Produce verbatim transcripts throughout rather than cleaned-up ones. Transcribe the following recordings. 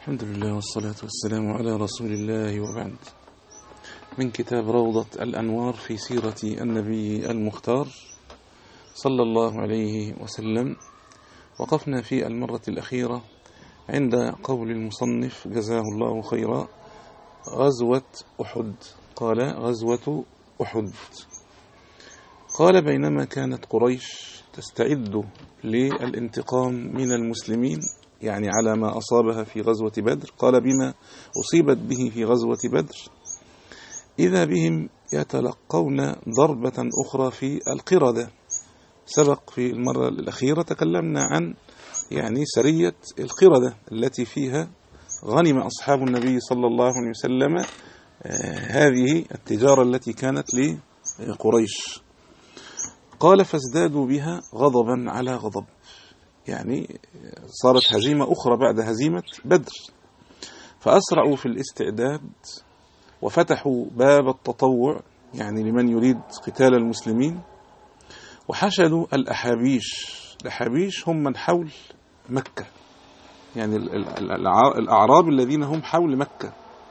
الحمد لله والصلاة والسلام على رسول الله، وبعد. من كتاب روضة الأنوار في سيرة النبي المختار صلى الله عليه وسلم. وقفنا في المرة الأخيرة عند قول المصنف جزاه الله خيرا: غزوة أحد. قال: غزوة أحد. قال: بينما كانت قريش تستعد للانتقام من المسلمين، يعني على ما أصابها في غزوة بدر، قال: بما أصيبت به في غزوة بدر، إذا بهم يتلقون ضربة أخرى في القردة. سبق في المرة الأخيرة تكلمنا عن يعني سرية القردة التي فيها غنم أصحاب النبي صلى الله عليه وسلم آه هذه التجارة التي كانت لقريش. قال: فازدادوا بها غضبا على غضب، يعني صارت هزيمة أخرى بعد هزيمة بدر، فأسرعوا في الاستعداد وفتحوا باب التطوع، يعني لمن يريد قتال المسلمين، وحشدوا الأحابيش. الأحابيش هم من حول مكة، يعني الأعراب الذين هم حول مكة،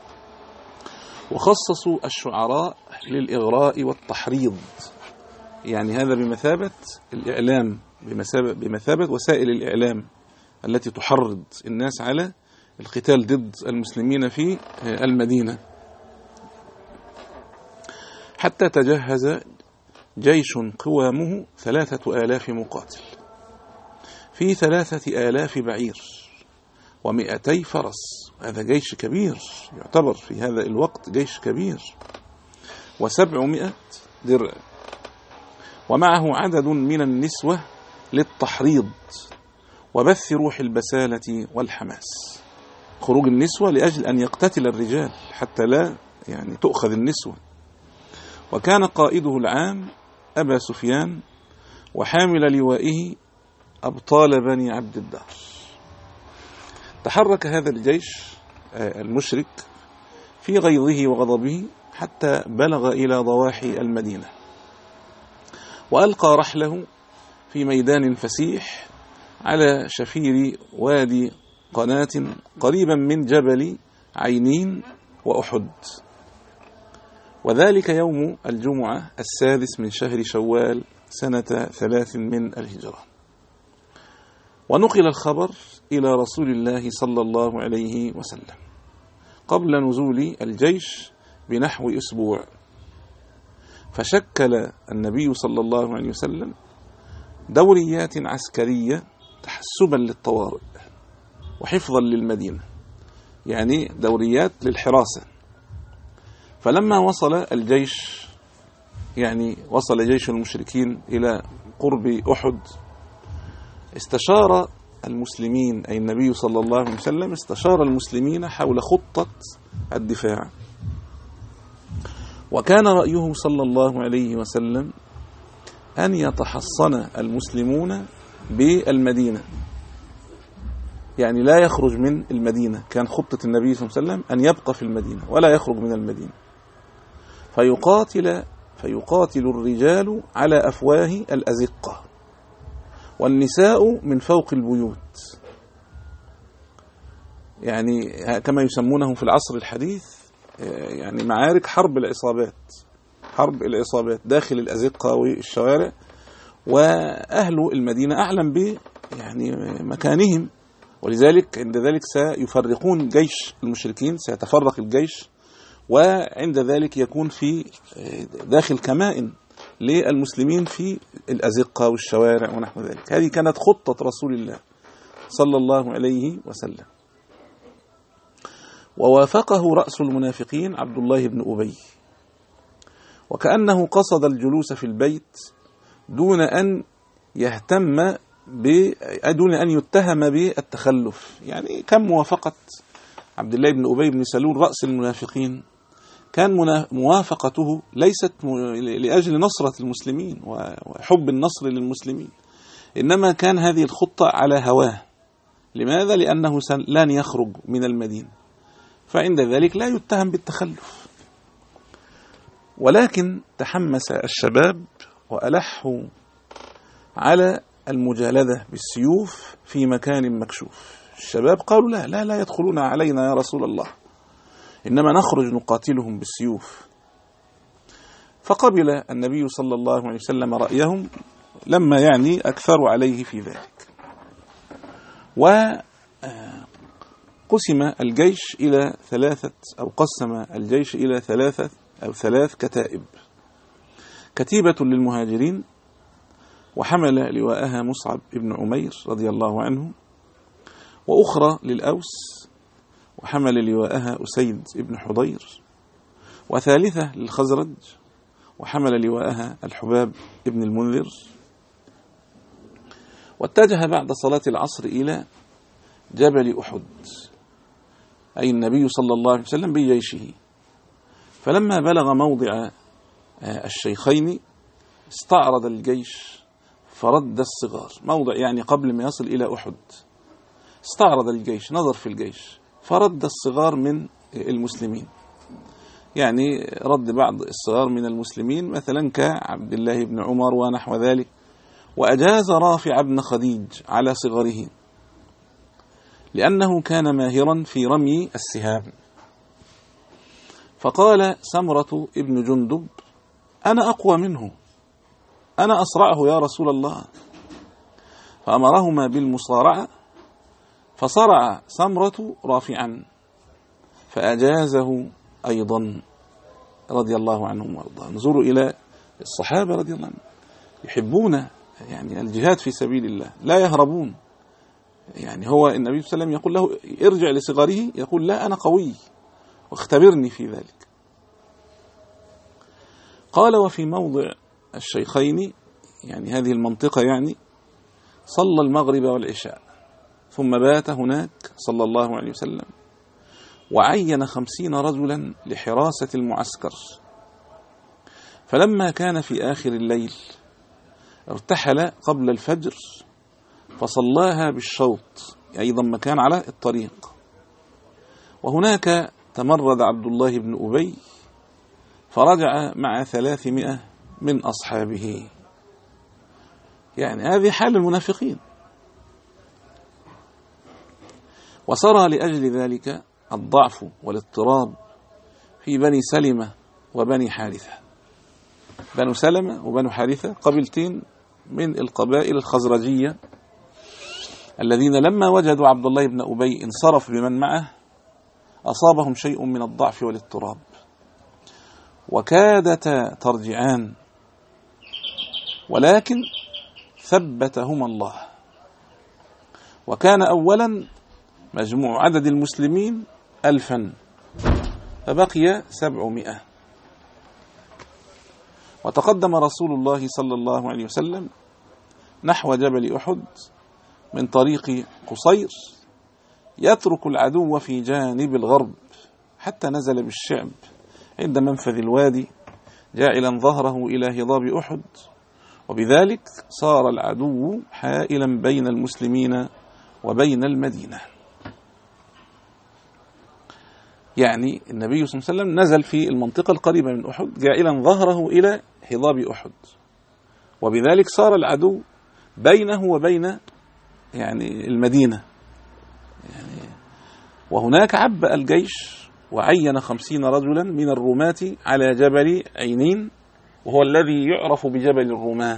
وخصصوا الشعراء للإغراء والتحريض، يعني هذا بمثابة الإعلام، بمثابة, بمثابة وسائل الإعلام التي تحرض الناس على القتال ضد المسلمين في المدينة. حتى تجهز جيش قوامه ثلاثة آلاف مقاتل في ثلاثة آلاف بعير ومئتي فرس. هذا جيش كبير، يعتبر في هذا الوقت جيش كبير. وسبعمائة درع، ومعه عدد من النسوة للتحريض وبث روح البسالة والحماس. خروج النسوة لأجل أن يقتتل الرجال حتى لا يعني تؤخذ النسوة. وكان قائده العام أبا سفيان، وحامل لوائه أبطال بني عبد الدار. تحرك هذا الجيش المشرك في غيظه وغضبه حتى بلغ إلى ضواحي المدينة، وألقى رحله في ميدان فسيح على شفير وادي قناة قريبا من جبل عينين وأحد، وذلك يوم الجمعة السادس من شهر شوال سنة ثلاث من الهجرة. ونقل الخبر إلى رسول الله صلى الله عليه وسلم قبل نزول الجيش بنحو أسبوع، فشكل النبي صلى الله عليه وسلم دوريات عسكرية تحسبا للطوارئ وحفظا للمدينة، يعني دوريات للحراسة. فلما وصل الجيش، يعني وصل جيش المشركين إلى قرب أحد، استشار المسلمين، أي النبي صلى الله عليه وسلم استشار المسلمين حول خطة الدفاع. وكان رأيه صلى الله عليه وسلم أن يتحصن المسلمون بالمدينة، يعني لا يخرج من المدينة. كان خطة النبي صلى الله عليه وسلم أن يبقى في المدينة ولا يخرج من المدينة، فيقاتل فيقاتل الرجال على أفواه الأزقة والنساء من فوق البيوت، يعني كما يسمونه في العصر الحديث يعني معارك حرب العصابات، حرب العصابات داخل الأزقة والشوارع. وأهل المدينة أعلم ب يعني مكانهم، ولذلك عند ذلك سيفرقون جيش المشركين، سيتفرق الجيش، وعند ذلك يكون في داخل كمائن للمسلمين في الأزقة والشوارع ونحو ذلك. هذه كانت خطة رسول الله صلى الله عليه وسلم. ووافقه رأس المنافقين عبد الله بن أبي، وكأنه قصد الجلوس في البيت دون أن يهتم ب... دون أن يتهم بالتخلف. يعني كم موافقة عبد الله بن أبي بن سلول رأس المنافقين، كان موافقته ليست لأجل نصرة المسلمين وحب النصر للمسلمين، إنما كان هذه الخطة على هواه. لماذا؟ لأنه لن يخرج من المدينة، فعند ذلك لا يتهم بالتخلف. ولكن تحمس الشباب وألحوا على المجالدة بالسيوف في مكان مكشوف، الشباب قالوا لا لا لا يدخلون علينا يا رسول الله، إنما نخرج نقاتلهم بالسيوف. فقبل النبي صلى الله عليه وسلم رأيهم لما يعني أكثروا عليه في ذلك. وقسم الجيش إلى ثلاثة أو قسم الجيش إلى ثلاثة أو ثلاث كتائب: كتيبة للمهاجرين وحمل لواءها مصعب بن عمير رضي الله عنه، وأخرى للأوس وحمل لواءها أسيد بن حضير، وثالثة للخزرج وحمل لواءها الحباب بن المنذر. واتجه بعد صلاة العصر إلى جبل أحد، أي النبي صلى الله عليه وسلم بجيشه. فلما بلغ موضع الشيخين استعرض الجيش فرد الصغار، موضع يعني قبل ما يصل إلى أحد استعرض الجيش، نظر في الجيش فرد الصغار من المسلمين، يعني رد بعض الصغار من المسلمين مثلا كعبد الله بن عمر ونحو ذلك، وأجاز رافع بن خديج على صغره لأنه كان ماهرا في رمي السهام. فقال سمرة ابن جندب: أنا أقوى منه، أنا أسرعه يا رسول الله. فأمرهما بالمصارعة، فصرع سمرة رافعا فأجازه أيضا رضي الله عنهم وارضاه. انظروا إلى الصحابة رضي الله عنهم، يحبون يعني الجهاد في سبيل الله، لا يهربون. يعني هو النبي صلى الله عليه وسلم يقول له ارجع لصغره، يقول لا أنا قوي واختبرني في ذلك. قال: وفي موضع الشيخين، يعني هذه المنطقة، يعني صلى المغرب والعشاء ثم بات هناك صلى الله عليه وسلم، وعين خمسين رجلا لحراسة المعسكر. فلما كان في آخر الليل ارتحل قبل الفجر فصلاها بالشوط، أيضا مكان على الطريق. وهناك تمرد عبد الله بن أبي فرجع مع ثلاثمائة من أصحابه. يعني هذه حال المنافقين. وسرى لأجل ذلك الضعف والاضطراب في بني سلمة وبني حارثة. بنو سلمة وبنو حارثة قبيلتين من القبائل الخزرجية الذين لما وجدوا عبد الله بن أبي انصرف بمن معه أصابهم شيء من الضعف والاضطراب، وكادتا ترجعان، ولكن ثبتهما الله. وكان أولا مجموع عدد المسلمين ألفا، فبقي سبعمائة. وتقدم رسول الله صلى الله عليه وسلم نحو جبل أحد من طريق قصير، يترك العدو في جانب الغرب حتى نزل بالشعب عند منفذ الوادي، جاعلا ظهره إلى هضاب أحد، وبذلك صار العدو حائلا بين المسلمين وبين المدينة. يعني النبي صلى الله عليه وسلم نزل في المنطقة القريبة من أحد جاعلا ظهره إلى هضاب أحد، وبذلك صار العدو بينه وبين يعني المدينة. يعني وهناك عبأ الجيش وعين خمسين رجلا من الرماة على جبل عينين، وهو الذي يعرف بجبل الرماة.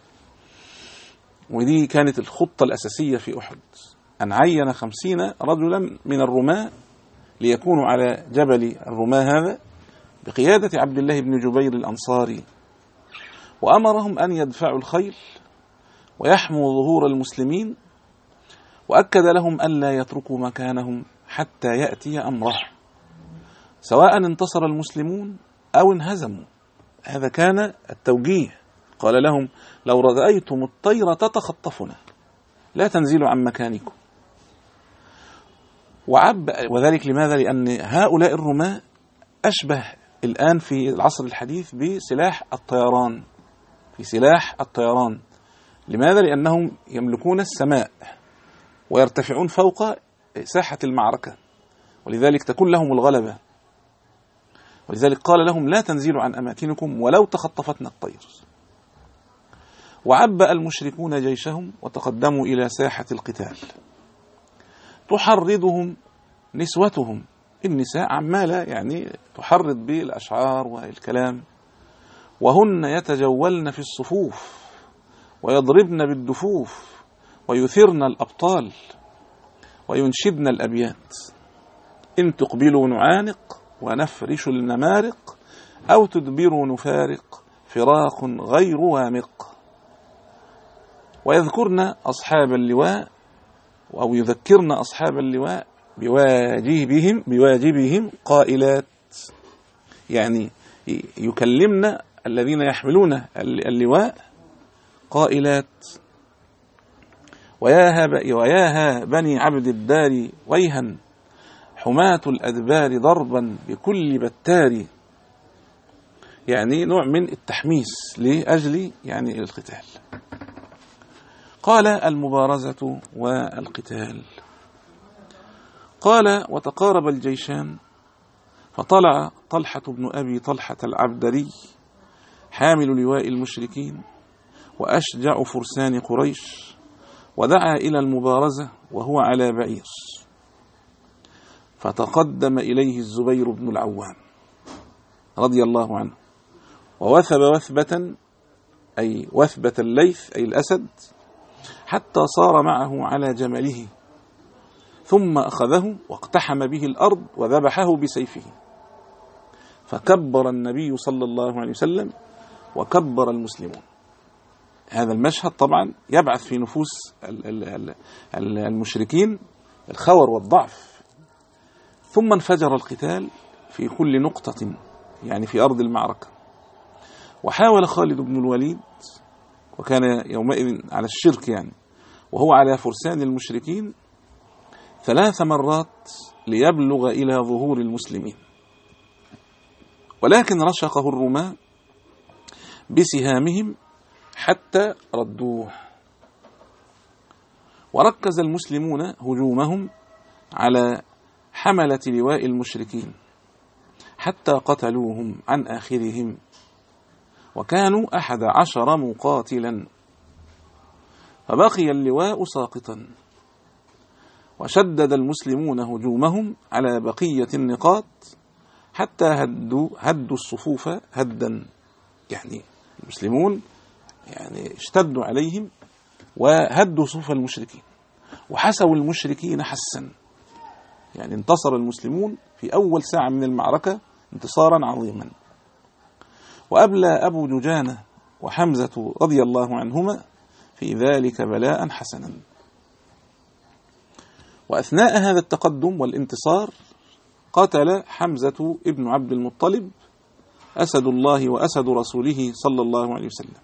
ودي كانت الخطة الأساسية في أحد، أن عين خمسين رجلا من الرماة ليكونوا على جبل الرماة هذا بقيادة عبد الله بن جبير الأنصاري، وأمرهم أن يدفعوا الخيل ويحموا ظهور المسلمين، وأكد لهم أن لا يتركوا مكانهم حتى يأتي أمره، سواء انتصر المسلمون أو انهزموا. هذا كان التوجيه. قال لهم: لو رأيتم الطير تتخطفنا لا تنزلوا عن مكانكم. وعب وذلك لماذا؟ لأن هؤلاء الرماة أشبه الآن في العصر الحديث بسلاح الطيران، في سلاح الطيران. لماذا؟ لأنهم يملكون السماء ويرتفعون فوق ساحة المعركة، ولذلك تكون لهم الغلبة. ولذلك قال لهم: لا تنزلوا عن أماكنكم ولو تخطفتنا الطير. وعبأ المشركون جيشهم وتقدموا إلى ساحة القتال، تحرضهم نسوتهم، النساء عمالة يعني تحرض بالأشعار والكلام، وهن يتجولن في الصفوف ويضربن بالدفوف ويثرن الأبطال وينشدن الأبيات: إن تقبلوا نعانق ونفرش النمارق، أو تدبروا نفارق فراق غير وامق. ويذكرن أصحاب اللواء أو يذكرن أصحاب اللواء بواجبهم بواجبهم قائلات، يعني يكلمن الذين يحملون اللواء قائلات: وياها بني عبد الدار ويها، حماة الأدبار ضربا بكل بتار. يعني نوع من التحميس لأجل يعني القتال. قال: المبارزة والقتال. قال: وتقارب الجيشان، فطلع طلحة بن أبي طلحة العبدري حامل لواء المشركين وأشجع فرسان قريش، ودعا إلى المبارزة وهو على بعير، فتقدم إليه الزبير بن العوام رضي الله عنه، ووثب وثبة أي وثبة الليث أي الأسد، حتى صار معه على جمله، ثم أخذه واقتحم به الأرض وذبحه بسيفه. فكبر النبي صلى الله عليه وسلم وكبر المسلمون. هذا المشهد طبعا يبعث في نفوس المشركين الخور والضعف. ثم انفجر القتال في كل نقطة، يعني في أرض المعركة. وحاول خالد بن الوليد، وكان يومئذ على الشرك يعني، وهو على فرسان المشركين ثلاث مرات ليبلغ إلى ظهور المسلمين، ولكن رشقه الرماة بسهامهم حتى ردوه. وركز المسلمون هجومهم على حملة لواء المشركين حتى قتلوهم عن آخرهم، وكانوا أحد عشر مقاتلا، فبقي اللواء ساقطا. وشدد المسلمون هجومهم على بقية النقاط حتى هدوا, هدوا الصفوف هدا، يعني المسلمون يعني اشتدوا عليهم وهدوا صفوف المشركين وحسوا المشركين حسا. يعني انتصر المسلمون في أول ساعة من المعركة انتصارا عظيما. وأبلى أبو دجانة وحمزة رضي الله عنهما في ذلك بلاء حسنا. وأثناء هذا التقدم والانتصار قتل حمزة ابن عبد المطلب أسد الله وأسد رسوله صلى الله عليه وسلم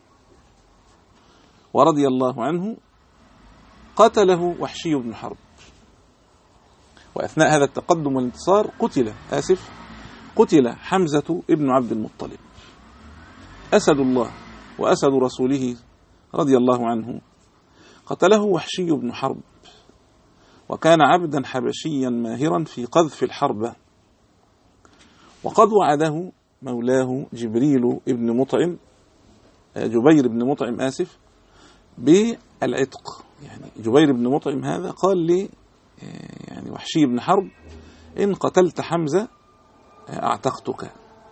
ورضي الله عنه، قتله وحشي بن حرب. وأثناء هذا التقدم والانتصار قتل آسف قتل حمزة ابن عبد المطلب أسد الله وأسد رسوله رضي الله عنه، قتله وحشي بن حرب، وكان عبدا حبشيا ماهرا في قذف الحربة. وقد وعده مولاه جبريل ابن مطعم جبير بن مطعم آسف بالعتق. يعني جبير بن مطعم هذا قال لي يعني وحشي بن حرب: إن قتلت حمزة أعتقتك،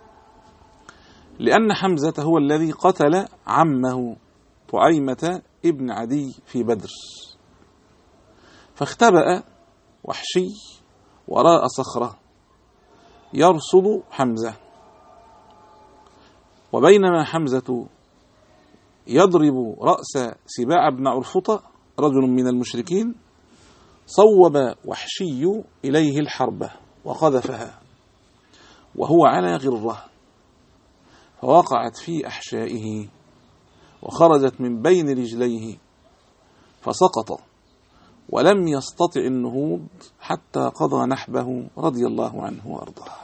لأن حمزة هو الذي قتل عمه طعيمة ابن عدي في بدر. فاختبأ وحشي وراء صخرة يرصد حمزة، وبينما حمزة يضرب رأس سباع بن عرفطة رجل من المشركين، صوب وحشي إليه الحربة وقذفها وهو على غرة، فوقعت في أحشائه وخرجت من بين رجليه فسقط، ولم يستطع النهوض حتى قضى نحبه رضي الله عنه وأرضاه.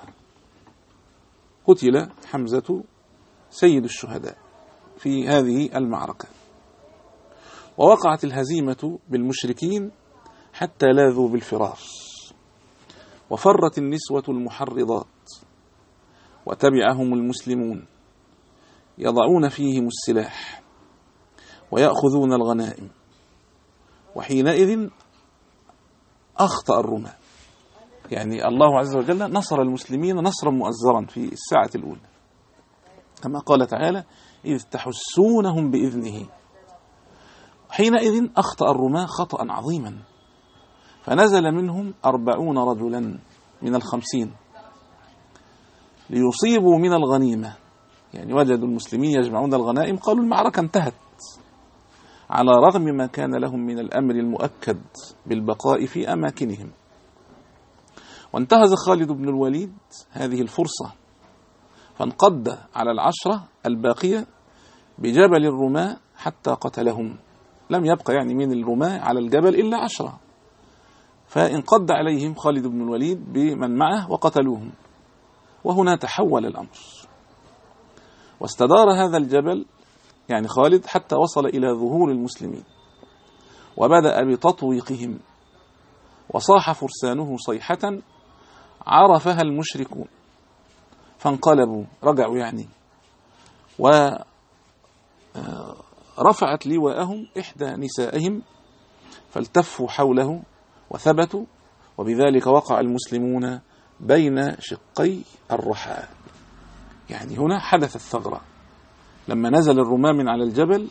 قتل حمزة سيد الشهداء في هذه المعركة. ووقعت الهزيمة بالمشركين حتى لاذوا بالفرار، وفرت النسوة المحرضات، وتبعهم المسلمون يضعون فيهم السلاح ويأخذون الغنائم. وحينئذ أخطأ الرماة، يعني الله عز وجل نصر المسلمين نصرا مؤزرا في الساعة الأولى، كما قال تعالى: إذ تحسونهم بإذنه. حينئذ أخطأ الرماة خطأ عظيما، فنزل منهم أربعون رجلا من الخمسين ليصيبوا من الغنيمة، يعني وجدوا المسلمين يجمعون الغنائم، قالوا المعركة انتهت، على رغم ما كان لهم من الأمر المؤكد بالبقاء في أماكنهم. وانتهز خالد بن الوليد هذه الفرصة، فانقض على العشرة الباقية بجبل الرماة حتى قتلهم، لم يبقى يعني من الرماة على الجبل إلا عشرة، فانقض عليهم خالد بن الوليد بمن معه وقتلوهم. وهنا تحول الأمر، واستدار هذا الجبل يعني خالد حتى وصل إلى ظهور المسلمين، وبدأ بتطويقهم، وصاح فرسانه صيحة عرفها المشركون، فانقلبوا رجعوا يعني، ورفعت لواءهم إحدى نسائهم فالتفوا حوله وثبتوا، وبذلك وقع المسلمون بين شقي الرحى. يعني هنا حدث الثغرة، لما نزل الرماة من على الجبل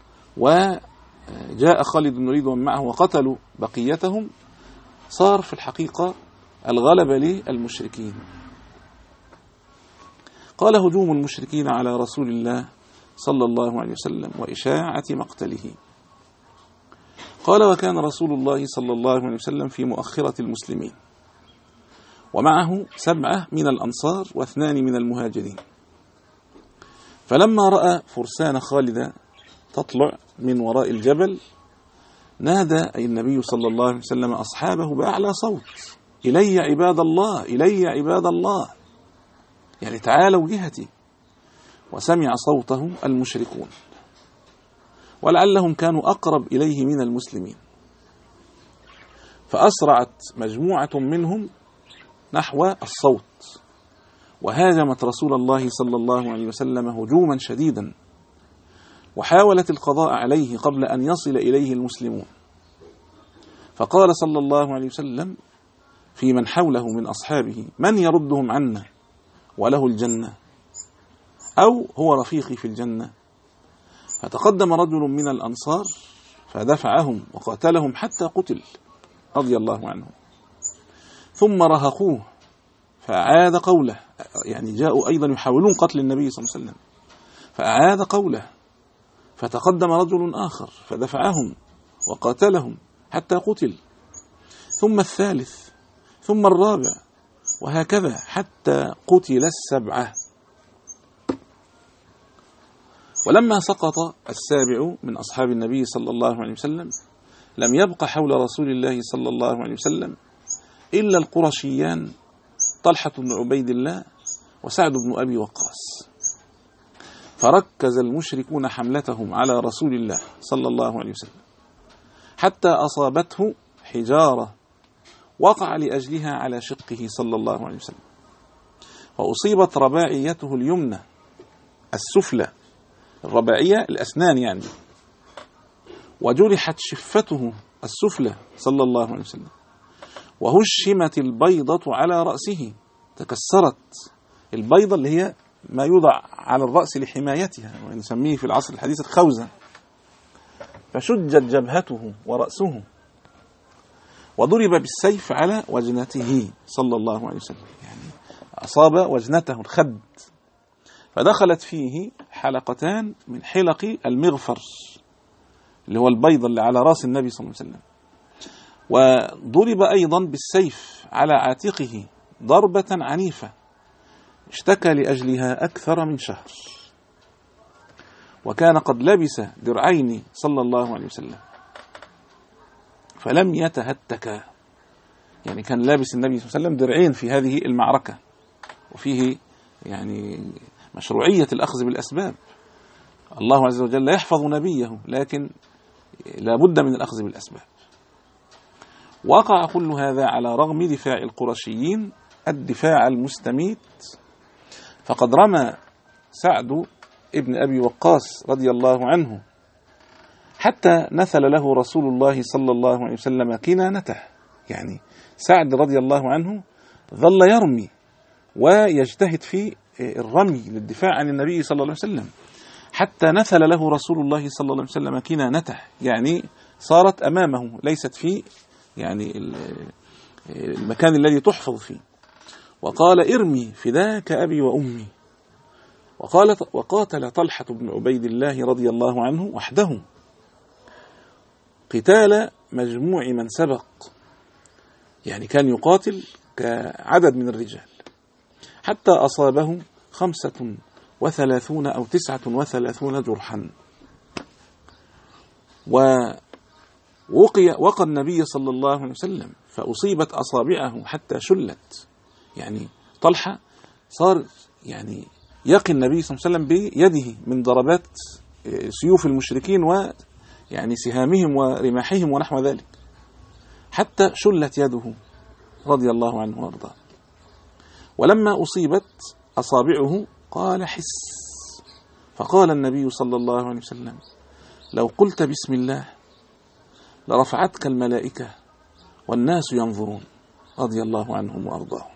وجاء خالد بن الوليد ومن معه وقتلوا بقيتهم، صار في الحقيقة الغلبة للمشركين. قال: هجوم المشركين على رسول الله صلى الله عليه وسلم وإشاعة مقتله. قال: وكان رسول الله صلى الله عليه وسلم في مؤخرة المسلمين، ومعه سبعة من الأنصار واثنان من المهاجرين. فلما رأى فرسان خالد تطلع من وراء الجبل، نادى أي النبي صلى الله عليه وسلم أصحابه بأعلى صوت: إلي عباد الله، إلي عباد الله، يعني تعالوا جهتي. وسمع صوته المشركون، ولعلهم كانوا أقرب إليه من المسلمين، فأسرعت مجموعة منهم نحو الصوت، وهاجمت رسول الله صلى الله عليه وسلم هجوما شديدا، وحاولت القضاء عليه قبل أن يصل إليه المسلمون. فقال صلى الله عليه وسلم في من حوله من أصحابه: من يردهم عنا وله الجنة، أو هو رفيقي في الجنة؟ فتقدم رجل من الأنصار فدفعهم وقاتلهم حتى قتل رضي الله عنه، ثم رهقوه فأعاد قوله، يعني جاءوا أيضا يحاولون قتل النبي صلى الله عليه وسلم، فأعاد قوله، فتقدم رجل آخر فدفعهم وقاتلهم حتى قتل، ثم الثالث، ثم الرابع، وهكذا حتى قتل السبعة. ولما سقط السابع من أصحاب النبي صلى الله عليه وسلم، لم يبق حول رسول الله صلى الله عليه وسلم إلا القرشيان طلحة بن عبيد الله وسعد بن أبي وقاص، فركز المشركون حملتهم على رسول الله صلى الله عليه وسلم حتى أصابته حجارة وقع لأجلها على شقه صلى الله عليه وسلم، وأصيبت رباعيته اليمنى السفلى، الرباعية الأسنان يعني، وجرحت شفته السفلى صلى الله عليه وسلم، وهشمت البيضة على رأسه، تكسرت البيضة اللي هي ما يوضع على الرأس لحمايتها، ونسميه في العصر الحديث الخوذة، فشجت جبهته ورأسه، وضرب بالسيف على وجنته صلى الله عليه وسلم، يعني أصاب وجنته الخد، فدخلت فيه حلقتان من حلق المغفر اللي هو البيض اللي على رأس النبي صلى الله عليه وسلم، وضرب أيضا بالسيف على عاتقه ضربة عنيفة اشتكى لأجلها أكثر من شهر، وكان قد لبس درعين صلى الله عليه وسلم فلم يتهتكا، يعني كان لابس النبي صلى الله عليه وسلم درعين في هذه المعركة، وفيه يعني مشروعية الأخذ بالأسباب. الله عز وجل يحفظ نبيه، لكن لا بد من الأخذ بالأسباب. وقع كل هذا على رغم دفاع القرشيين الدفاع المستميت، فقد رمى سعد ابن أبي وقاص رضي الله عنه حتى نثل له رسول الله صلى الله عليه وسلم كنانته، يعني سعد رضي الله عنه ظل يرمي ويجتهد في الرمي للدفاع عن النبي صلى الله عليه وسلم، حتى نثل له رسول الله صلى الله عليه وسلم كنانته، يعني صارت أمامه ليست في يعني المكان الذي تحفظ فيه، وقال ارمي فداك أبي وأمي. وقال وقاتل طلحة بن عبيد الله رضي الله عنه وحده قتال مجموع من سبق، يعني كان يقاتل كعدد من الرجال، حتى أصابه خمسة وثلاثون أو تسعة وثلاثون جرحا. ووقي وقى النبي صلى الله عليه وسلم فأصيبت أصابعه حتى شلت، يعني طلحة صار يعني يقي النبي صلى الله عليه وسلم بيده من ضربات سيوف المشركين ويعني سهامهم ورماحهم ونحو ذلك، حتى شلت يده رضي الله عنه وارضاه. ولما أصيبت أصابعه قال حس، فقال النبي صلى الله عليه وسلم لو قلت بسم الله لرفعتك الملائكة والناس ينظرون، رضي الله عنهم وأرضاهم.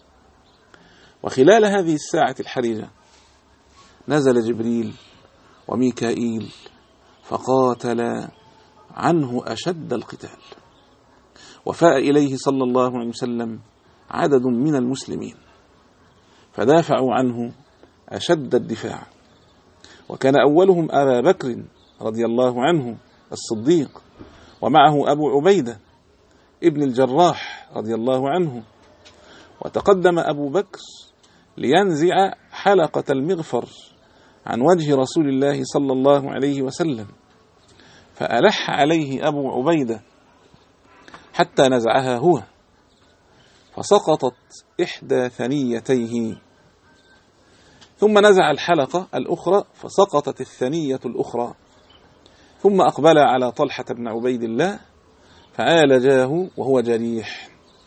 وخلال هذه الساعة الحرجة نزل جبريل وميكائيل فقاتل عنه أشد القتال، وفاء إليه صلى الله عليه وسلم عدد من المسلمين فدافعوا عنه أشد الدفاع، وكان أولهم أبا بكر رضي الله عنه الصديق، ومعه أبو عبيدة ابن الجراح رضي الله عنه. وتقدم أبو بكر لينزع حلقة المغفر عن وجه رسول الله صلى الله عليه وسلم، فألح عليه أبو عبيدة حتى نزعها هو، فسقطت إحدى ثنيتيه، ثم نزع الحلقة الأخرى فسقطت الثنية الأخرى، ثم أقبل على طلحة بن عبيد الله فعالجاه وهو جريح.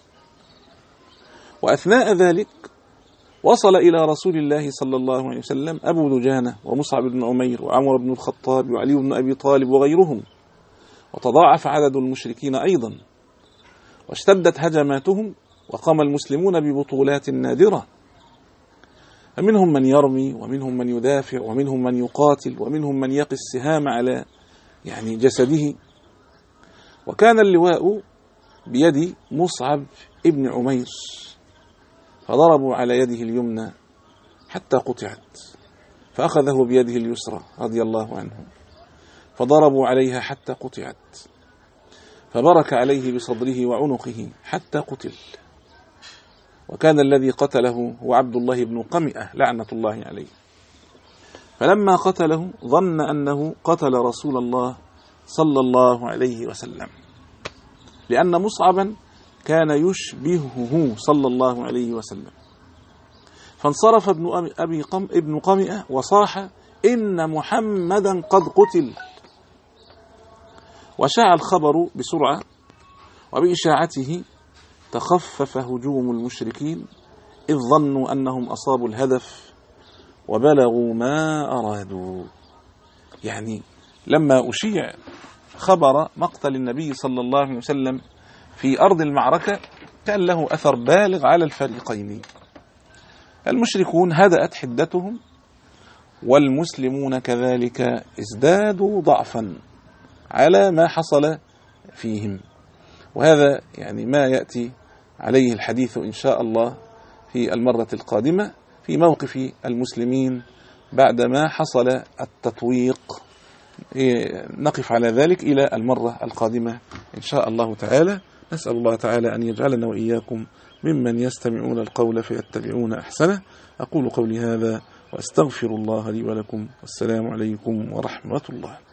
وأثناء ذلك وصل إلى رسول الله صلى الله عليه وسلم أبو دجانة ومصعب بن عمير وعمر بن الخطاب وعلي بن أبي طالب وغيرهم، وتضاعف عدد المشركين أيضا، واشتدت هجماتهم، وقام المسلمون ببطولات نادرة، فمنهم من يرمي ومنهم من يدافع ومنهم من يقاتل ومنهم من يقي السهام على يعني جسده. وكان اللواء بيد مصعب ابن عمير، فضربوا على يده اليمنى حتى قطعت، فأخذه بيده اليسرى رضي الله عنه فضربوا عليها حتى قطعت، فبرك عليه بصدره وعنقه حتى قتل. وكان الذي قتله هو عبد الله بن قمئة لعنة الله عليه، فلما قتله ظن أنه قتل رسول الله صلى الله عليه وسلم، لأن مصعبا كان يشبهه صلى الله عليه وسلم، فانصرف ابن أبي قم ابن قمئة وصاح إن محمدا قد قتل. وشاع الخبر بسرعة، وبإشاعته تخفف هجوم المشركين، إذ ظنوا أنهم أصابوا الهدف وبلغوا ما أرادوا. يعني لما أشيع خبر مقتل النبي صلى الله عليه وسلم في أرض المعركة كان له أثر بالغ على الفريقين، المشركون هدأت حدتهم، والمسلمون كذلك ازدادوا ضعفا على ما حصل فيهم. وهذا يعني ما يأتي عليه الحديث إن شاء الله في المرة القادمة في موقف المسلمين بعدما حصل التطويق. نقف على ذلك إلى المرة القادمة إن شاء الله تعالى. نسأل الله تعالى أن يجعلنا وإياكم ممن يستمعون القول فيتبعون أحسنه. أقول قولي هذا وأستغفر الله لي ولكم، والسلام عليكم ورحمة الله.